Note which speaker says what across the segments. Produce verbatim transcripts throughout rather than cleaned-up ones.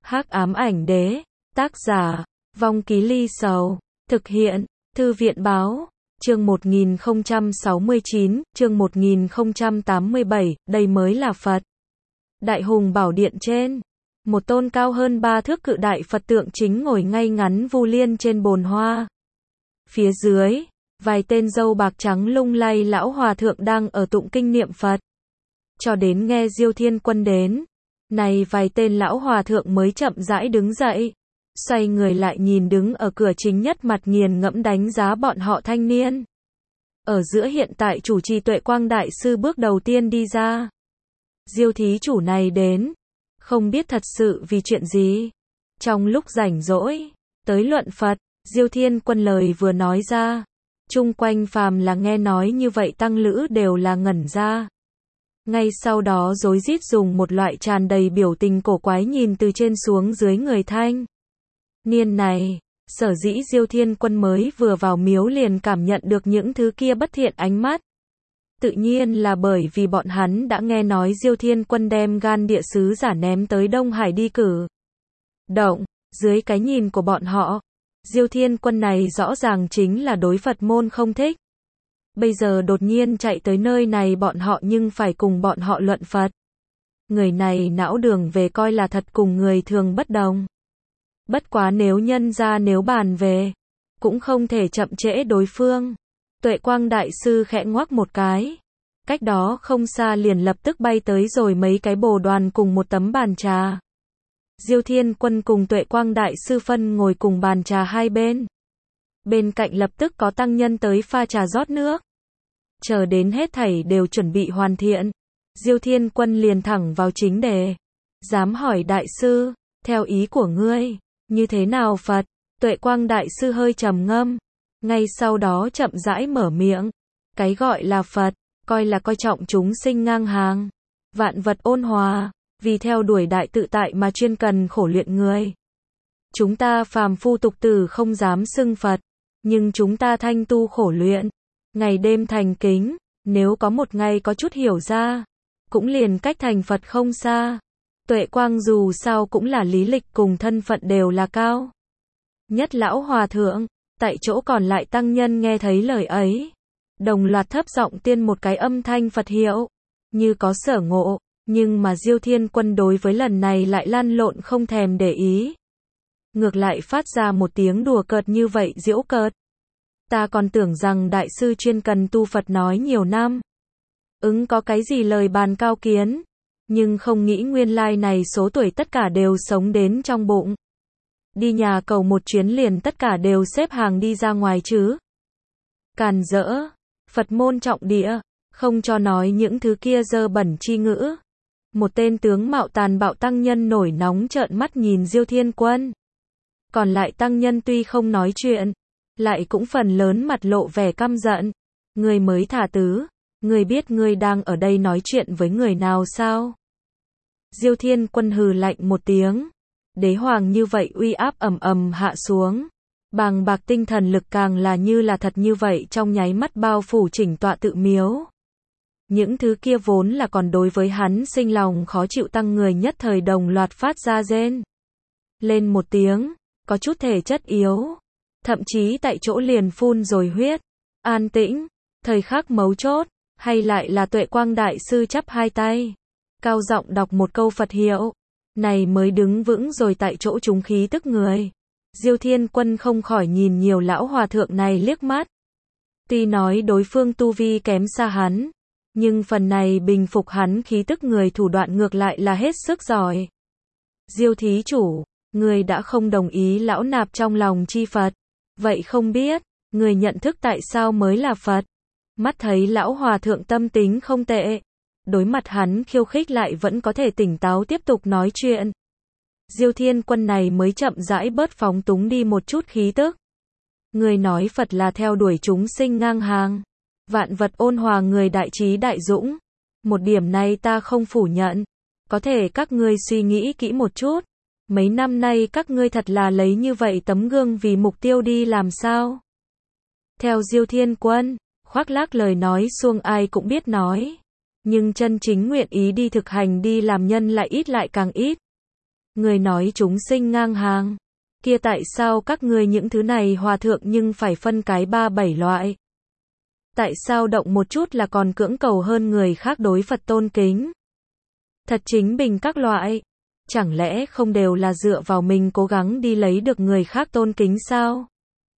Speaker 1: Hắc ám ảnh đế, tác giả, Vong Ký Ly Sầu, thực hiện, Thư viện báo, chương một nghìn không trăm sáu mươi chín, chương một nghìn không trăm tám mươi bảy, đây mới là Phật. Đại Hùng Bảo Điện trên, một tôn cao hơn ba thước cự đại Phật tượng chính ngồi ngay ngắn vu liên trên bồn hoa. Phía dưới, vài tên râu bạc trắng lung lay lão hòa thượng đang ở tụng kinh niệm Phật. Cho đến nghe Diêu Thiên Quân đến, này vài tên lão hòa thượng mới chậm rãi đứng dậy, xoay người lại nhìn đứng ở cửa chính nhất mặt nghiền ngẫm đánh giá bọn họ thanh niên. Ở giữa hiện tại chủ trì Tuệ Quang Đại Sư bước đầu tiên đi ra. Diêu thí chủ này đến, không biết thật sự vì chuyện gì. Trong lúc rảnh rỗi, tới luận Phật, Diêu Thiên Quân lời vừa nói ra, chung quanh phàm là nghe nói như vậy tăng lữ đều là ngẩn ra. Ngay sau đó rối rít dùng một loại tràn đầy biểu tình cổ quái nhìn từ trên xuống dưới người thanh niên này. Sở dĩ Diêu Thiên Quân mới vừa vào miếu liền cảm nhận được những thứ kia bất thiện ánh mắt. Tự nhiên là bởi vì bọn hắn đã nghe nói Diêu Thiên Quân đem gan địa sứ giả ném tới Đông Hải đi cử động. Dưới cái nhìn của bọn họ, Diêu Thiên Quân này rõ ràng chính là đối Phật môn không thích. Bây giờ đột nhiên chạy tới nơi này bọn họ nhưng phải cùng bọn họ luận Phật. Người này não đường về coi là thật cùng người thường bất đồng. Bất quá nếu nhân ra nếu bàn về, cũng không thể chậm trễ đối phương. Tuệ Quang Đại Sư khẽ ngoắc một cái. Cách đó không xa liền lập tức bay tới rồi mấy cái bồ đoàn cùng một tấm bàn trà. Diêu Thiên Quân cùng Tuệ Quang Đại Sư phân ngồi cùng bàn trà hai bên. Bên cạnh lập tức có tăng nhân tới pha trà rót nước. Chờ đến hết thảy đều chuẩn bị hoàn thiện, Diêu Thiên Quân liền thẳng vào chính đề. Dám hỏi Đại Sư, theo ý của ngươi, như thế nào Phật? Tuệ Quang Đại Sư hơi trầm ngâm, ngay sau đó chậm rãi mở miệng. Cái gọi là Phật, coi là coi trọng chúng sinh ngang hàng, vạn vật ôn hòa, vì theo đuổi đại tự tại mà chuyên cần khổ luyện người. Chúng ta phàm phu tục tử không dám xưng Phật, nhưng chúng ta thanh tu khổ luyện, ngày đêm thành kính, nếu có một ngày có chút hiểu ra, cũng liền cách thành Phật không xa. Tuệ Quang dù sao cũng là lý lịch cùng thân phận đều là cao nhất lão hòa thượng, tại chỗ còn lại tăng nhân nghe thấy lời ấy, đồng loạt thấp giọng tiên một cái âm thanh Phật hiệu, như có sở ngộ, nhưng mà Diêu Thiên Quân đối với lần này lại lăn lộn không thèm để ý. Ngược lại phát ra một tiếng đùa cợt như vậy giễu cợt. Ta còn tưởng rằng Đại Sư chuyên cần tu Phật nói nhiều năm, ứng có cái gì lời bàn cao kiến, nhưng không nghĩ nguyên lai này số tuổi tất cả đều sống đến trong bụng. Đi nhà cầu một chuyến liền tất cả đều xếp hàng đi ra ngoài chứ. Càn rỡ, Phật môn trọng địa, không cho nói những thứ kia dơ bẩn chi ngữ. Một tên tướng mạo tàn bạo tăng nhân nổi nóng trợn mắt nhìn Diêu Thiên Quân. Còn lại tăng nhân tuy không nói chuyện, lại cũng phần lớn mặt lộ vẻ căm giận. Ngươi mới thả tứ, ngươi biết ngươi đang ở đây nói chuyện với người nào sao? Diêu Thiên Quân hừ lạnh một tiếng. Đế hoàng như vậy uy áp ầm ầm hạ xuống. Bàng bạc tinh thần lực càng là như là thật như vậy trong nháy mắt bao phủ chỉnh tọa tự miếu. Những thứ kia vốn là còn đối với hắn sinh lòng khó chịu tăng người nhất thời đồng loạt phát ra rên lên một tiếng, có chút thể chất yếu, thậm chí tại chỗ liền phun rồi huyết. An tĩnh, thời khắc mấu chốt, hay lại là Tuệ Quang Đại Sư chắp hai tay, cao giọng đọc một câu Phật hiệu, này mới đứng vững rồi tại chỗ chúng khí tức người. Diêu Thiên Quân không khỏi nhìn nhiều lão hòa thượng này liếc mắt. Tuy nói đối phương tu vi kém xa hắn, nhưng phần này bình phục hắn khí tức người thủ đoạn ngược lại là hết sức giỏi. Diêu thí chủ, người đã không đồng ý lão nạp trong lòng chi Phật, vậy không biết, người nhận thức tại sao mới là Phật? Mắt thấy lão hòa thượng tâm tính không tệ, đối mặt hắn khiêu khích lại vẫn có thể tỉnh táo tiếp tục nói chuyện. Diêu Thiên Quân này mới chậm rãi bớt phóng túng đi một chút khí tức. Người nói Phật là theo đuổi chúng sinh ngang hàng, vạn vật ôn hòa người đại trí đại dũng. Một điểm này ta không phủ nhận. Có thể các ngươi suy nghĩ kỹ một chút. Mấy năm nay các ngươi thật là lấy như vậy tấm gương vì mục tiêu đi làm sao? Theo Diêu Thiên Quân, khoác lác lời nói suông ai cũng biết nói. Nhưng chân chính nguyện ý đi thực hành đi làm nhân lại ít lại càng ít. Người nói chúng sinh ngang hàng. Kia tại sao các ngươi những thứ này hòa thượng nhưng phải phân cái ba bảy loại? Tại sao động một chút là còn cưỡng cầu hơn người khác đối Phật tôn kính? Thật chính bình các loại. Chẳng lẽ không đều là dựa vào mình cố gắng đi lấy được người khác tôn kính sao?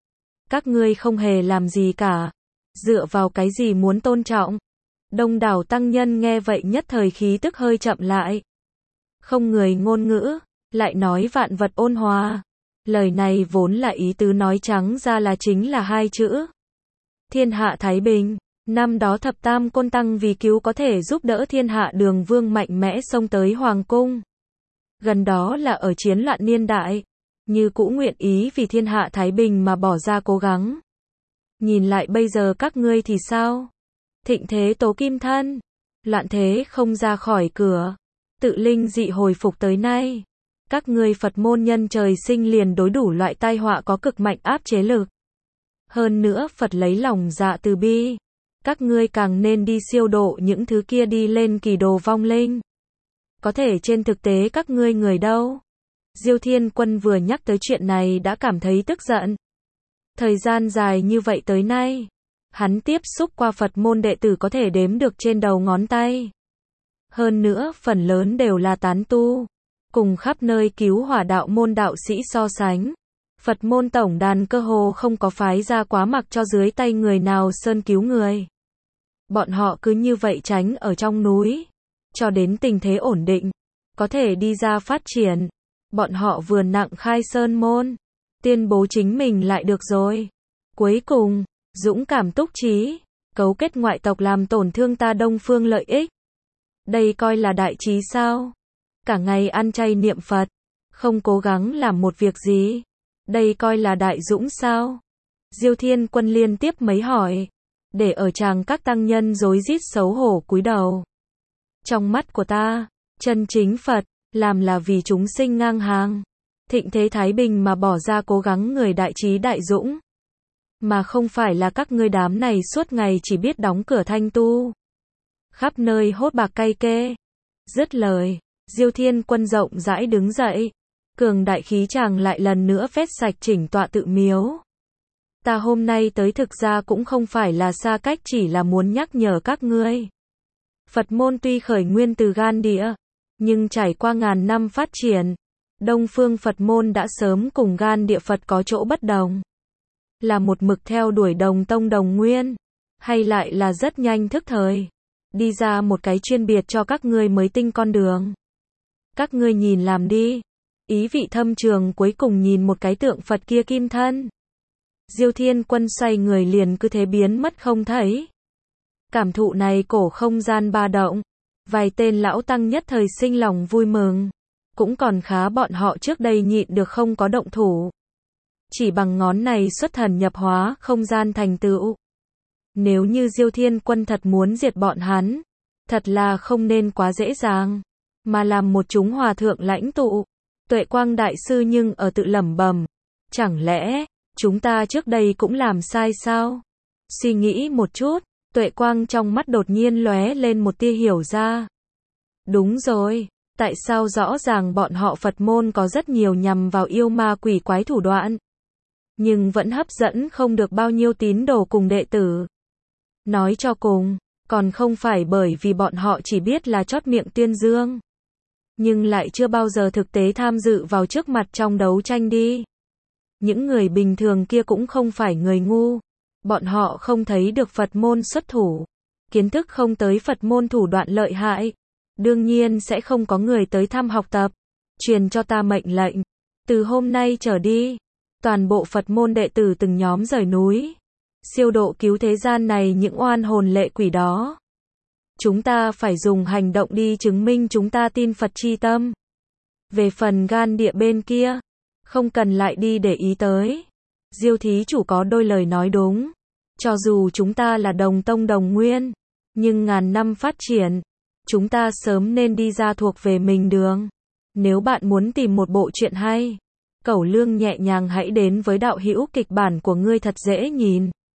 Speaker 1: Các ngươi không hề làm gì cả. Dựa vào cái gì muốn tôn trọng? Đông đảo tăng nhân nghe vậy nhất thời khí tức hơi chậm lại. Không người ngôn ngữ, lại nói vạn vật ôn hòa. Lời này vốn là ý tứ nói trắng ra là chính là hai chữ. Thiên hạ thái bình. Năm đó thập tam côn tăng vì cứu có thể giúp đỡ thiên hạ đường vương mạnh mẽ xông tới hoàng cung. Gần đó là ở chiến loạn niên đại. Như cũ nguyện ý vì thiên hạ thái bình mà bỏ ra cố gắng. Nhìn lại bây giờ các ngươi thì sao? Thịnh thế tố kim thân. Loạn thế không ra khỏi cửa. Tự linh dị hồi phục tới nay. Các ngươi Phật môn nhân trời sinh liền đối đủ loại tai họa có cực mạnh áp chế lực. Hơn nữa Phật lấy lòng dạ từ bi. Các ngươi càng nên đi siêu độ những thứ kia đi lên kỳ đồ vong linh. Có thể trên thực tế các ngươi người đâu? Diêu Thiên Quân vừa nhắc tới chuyện này đã cảm thấy tức giận. Thời gian dài như vậy tới nay, hắn tiếp xúc qua Phật môn đệ tử có thể đếm được trên đầu ngón tay. Hơn nữa, phần lớn đều là tán tu. Cùng khắp nơi cứu hỏa đạo môn đạo sĩ so sánh. Phật môn tổng đàn cơ hồ không có phái ra quá mặc cho dưới tay người nào sơn cứu người. Bọn họ cứ như vậy tránh ở trong núi. Cho đến tình thế ổn định. Có thể đi ra phát triển. Bọn họ vừa nặng khai sơn môn. Tuyên bố chính mình lại được rồi. Cuối cùng, dũng cảm túc trí. Cấu kết ngoại tộc làm tổn thương ta Đông Phương lợi ích. Đây coi là đại trí sao? Cả ngày ăn chay niệm Phật. Không cố gắng làm một việc gì. Đây coi là đại dũng sao? Diêu Thiên Quân liên tiếp mấy hỏi. Để ở tràng các tăng nhân rối rít xấu hổ cúi đầu. Trong mắt của ta, chân chính Phật, làm là vì chúng sinh ngang hàng. Thịnh thế thái bình mà bỏ ra cố gắng người đại trí đại dũng. Mà không phải là các ngươi đám này suốt ngày chỉ biết đóng cửa thanh tu. Khắp nơi hốt bạc cay kê. Dứt lời, Diêu Thiên Quân rộng rãi đứng dậy. Cường đại khí chàng lại lần nữa phét sạch chỉnh tọa tự miếu. Ta hôm nay tới thực ra cũng không phải là xa cách, chỉ là muốn nhắc nhở các ngươi. Phật môn tuy khởi nguyên từ gan địa, nhưng trải qua ngàn năm phát triển, Đông phương Phật môn đã sớm cùng gan địa Phật có chỗ bất đồng. Là một mực theo đuổi đồng tông đồng nguyên, hay lại là rất nhanh thức thời, đi ra một cái chuyên biệt cho các ngươi mới tinh con đường. Các ngươi nhìn làm đi. Ý vị thâm trường cuối cùng nhìn một cái tượng Phật kia kim thân. Diêu Thiên Quân xoay người liền cứ thế biến mất không thấy. Cảm thụ này cổ không gian ba động. Vài tên lão tăng nhất thời sinh lòng vui mừng. Cũng còn khá bọn họ trước đây nhịn được không có động thủ. Chỉ bằng ngón này xuất thần nhập hóa không gian thành tựu. Nếu như Diêu Thiên Quân thật muốn diệt bọn hắn, thật là không nên quá dễ dàng, mà làm một chúng hòa thượng lãnh tụ. Tuệ Quang Đại Sư nhưng ở tự lẩm bẩm, chẳng lẽ chúng ta trước đây cũng làm sai sao? Suy nghĩ một chút, Tuệ Quang trong mắt đột nhiên lóe lên một tia hiểu ra. Đúng rồi, tại sao rõ ràng bọn họ Phật môn có rất nhiều nhằm vào yêu ma quỷ quái thủ đoạn, nhưng vẫn hấp dẫn không được bao nhiêu tín đồ cùng đệ tử. Nói cho cùng, còn không phải bởi vì bọn họ chỉ biết là chót miệng tuyên dương, nhưng lại chưa bao giờ thực tế tham dự vào trước mặt trong đấu tranh đi. Những người bình thường kia cũng không phải người ngu. Bọn họ không thấy được Phật môn xuất thủ. Kiến thức không tới Phật môn thủ đoạn lợi hại. Đương nhiên sẽ không có người tới thăm học tập. Truyền cho ta mệnh lệnh. Từ hôm nay trở đi, toàn bộ Phật môn đệ tử từng nhóm rời núi. Siêu độ cứu thế gian này những oan hồn lệ quỷ đó. Chúng ta phải dùng hành động đi chứng minh chúng ta tin Phật chi tâm. Về phần gan địa bên kia, không cần lại đi để ý tới. Diêu thí chủ có đôi lời nói đúng. Cho dù chúng ta là đồng tông đồng nguyên, nhưng ngàn năm phát triển, chúng ta sớm nên đi ra thuộc về mình đường. Nếu bạn muốn tìm một bộ truyện hay, Cẩu Lương nhẹ nhàng hãy đến với đạo hữu kịch bản của ngươi thật dễ nhìn.